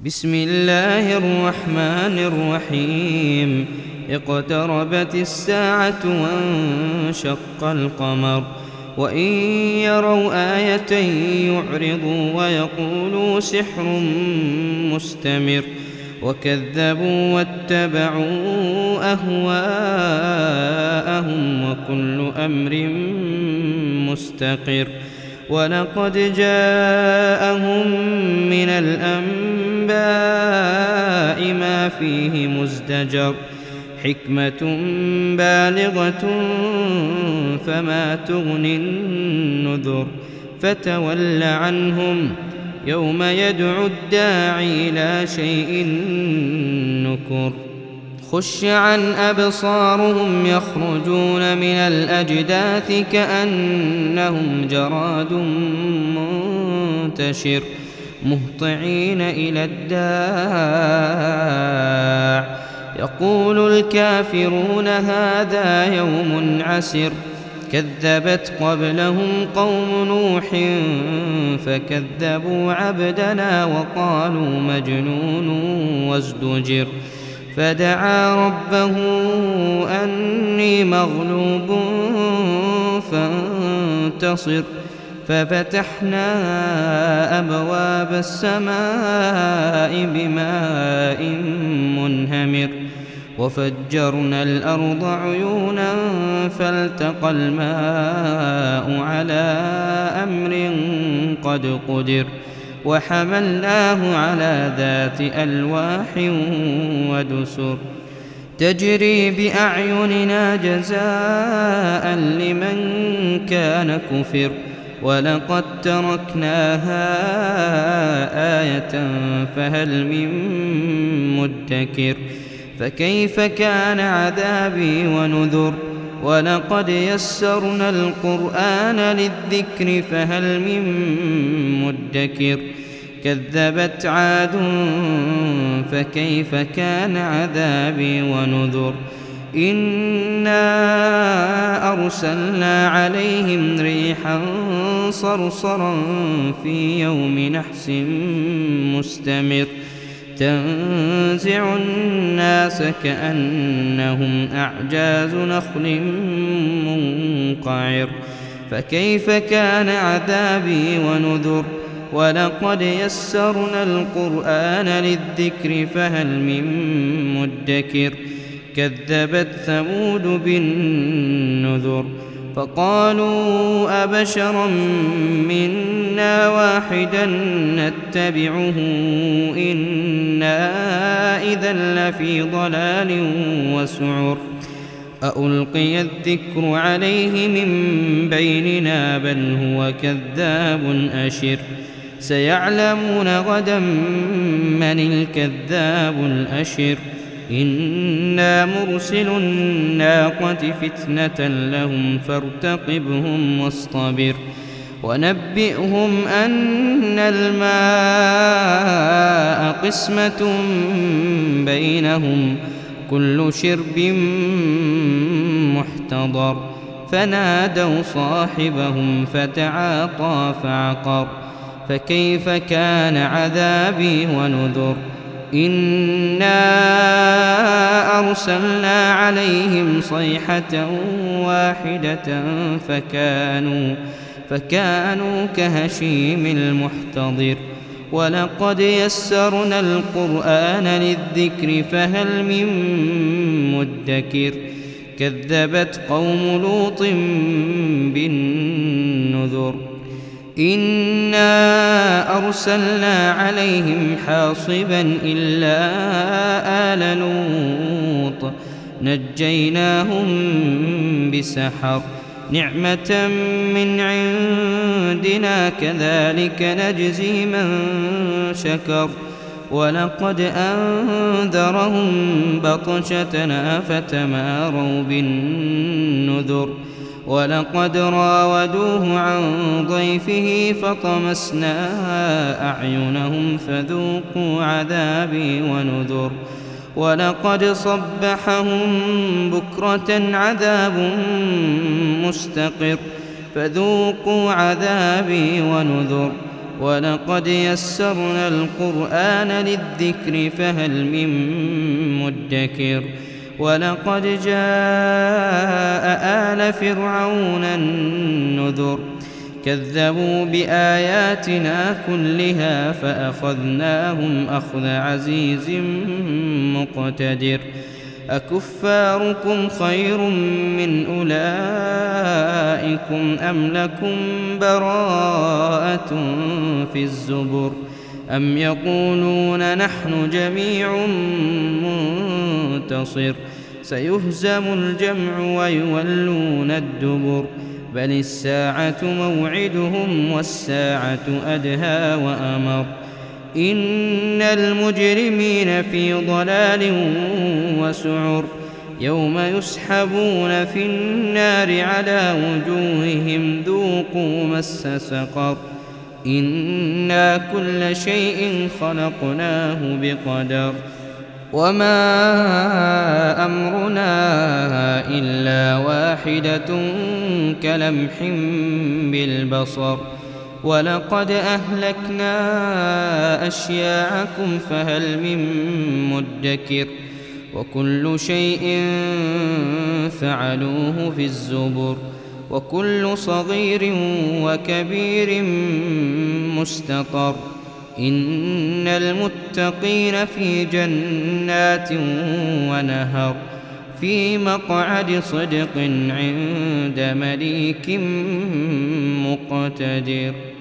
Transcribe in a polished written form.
بسم الله الرحمن الرحيم. اقتربت الساعة وانشق القمر وإن يروا آية يعرضوا ويقولوا سحر مستمر وكذبوا واتبعوا أهواءهم وكل أمر مستقر. ولقد جاءهم من الأنباء ما فيه مزدجر حكمة بالغة فما تغني النذر. فتول عنهم يوم يدعو الداعي إلى شيء نكر. خش عن أبصارهم يخرجون من الأجداث كأنهم جراد منتشر مهطعين إلى الداع يقول الكافرون هذا يوم عسر. كذبت قبلهم قوم نوح فكذبوا عبدنا وقالوا مجنون وازدجر. فدعا ربه أني مغلوب فانتصر. ففتحنا أبواب السماء بماء منهمر وفجرنا الأرض عيونا فالتقى الماء على أمر قد قدر. وحملناه على ذات ألواح ودسر تجري بأعيننا جزاء لمن كان كفر. ولقد تركناها آية فهل من مدكر. فكيف كان عذابي ونذر. ولقد يسرنا القرآن للذكر فهل من مدكر. كذبت عاد فكيف كان عذابي ونذر. إنا أرسلنا عليهم ريحا صرصرا في يوم نحس مستمر تنزع الناس كأنهم أعجاز نخل منقعر. فكيف كان عذابي ونذر. ولقد يسرنا القرآن للذكر فهل من مدكر. كذبت ثمود بالنذر فقالوا أبشرا منا واحدا نتبعه إنا إذا لفي ضلال وسعر. أألقي الذكر عليه من بيننا بل هو كذاب أشر. سيعلمون غدا من الكذاب الأشر. إنا مرسل الناقة فتنة لهم فارتقبهم واصطبر. ونبئهم أن الماء قسمة بينهم كل شرب محتضر. فنادوا صاحبهم فتعاطى فعقر. فكيف كان عذابي ونذر. إنا أرسلنا عليهم صيحة واحدة فكانوا كهشيم المحتضر. ولقد يسرنا القرآن للذكر فهل من مدكر. كذبت قوم لوط بالنذر. إنا أرسلنا عليهم حاصبا إلا آل لوط نجيناهم بسحر نعمة من عندنا كذلك نجزي من شكر. ولقد أنذرهم بطشتنا فتماروا بالنذر. ولقد راودوه عن ضيفه فطمسنا أعينهم فذوقوا عذابي ونذر. ولقد صبحهم بكرة عذاب مستقر فذوقوا عذابي ونذر. ولقد يسرنا القرآن للذكر فهل من مدكر ولقد جاء آل فرعون النذر كذبوا بآياتنا كلها فأخذناهم أخذ عزيز مقتدر أكفاركم خير من أولئكم أم لكم براءة في الزبر أم يقولون نحن جميع منتصر سيهزم الجمع ويولون الدبر بل الساعة موعدهم والساعة أدهى وأمر إن المجرمين في ضلال وسعر يوم يسحبون في النار على وجوههم ذوقوا مس سقر إنا كل شيء خلقناه بقدر وما أمرنا إلا واحدة كلمح بالبصر ولقد أهلكنا أشياعكم فهل من مدكر وكل شيء فعلوه في الزبر وكل صغير وكبير مستطر إن المتقين في جنات ونهر في مقعد صدق عند مليك مقتدر.